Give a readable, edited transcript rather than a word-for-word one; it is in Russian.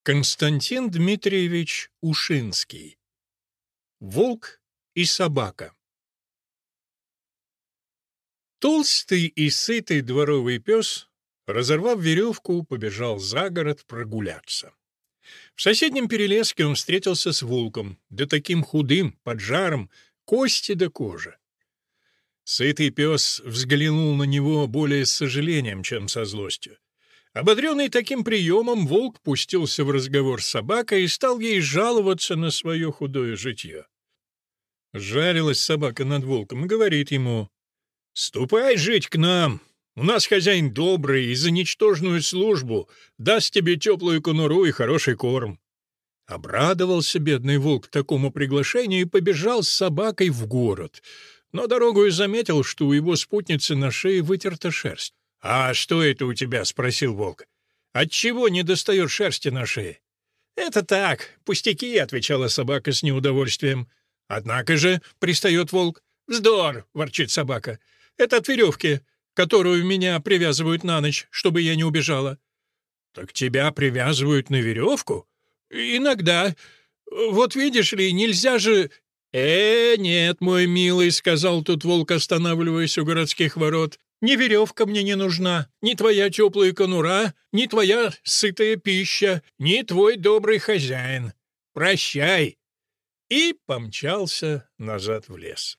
Константин Дмитриевич Ушинский. Волк и собака. Толстый и сытый дворовый пес, разорвав веревку, побежал за город прогуляться. В соседнем перелеске он встретился с волком, да таким худым, поджаром, кости до кожи. Сытый пес взглянул на него более с сожалением, чем со злостью. Ободренный таким приемом, волк пустился в разговор с собакой и стал ей жаловаться на свое худое житье. Жарилась собака над волком и говорит ему: «Ступай жить к нам. У нас хозяин добрый и за ничтожную службу даст тебе теплую конуру и хороший корм». Обрадовался бедный волк такому приглашению и побежал с собакой в город, но дорогою заметил, что у его спутницы на шее вытерта шерсть. «А что это у тебя?» — спросил волк. «Отчего не достает шерсти на шее?» «Это так, пустяки», — отвечала собака с неудовольствием. «Однако же», — пристает волк. «Вздор!» — ворчит собака. «Это от веревки, которую меня привязывают на ночь, чтобы я не убежала». «Так тебя привязывают на веревку?» «Иногда. Вот видишь ли, нельзя же...» Нет, мой милый», — сказал тут волк, останавливаясь у городских ворот. «Ни веревка мне не нужна, ни твоя теплая конура, ни твоя сытая пища, ни твой добрый хозяин. Прощай!» И помчался назад в лес.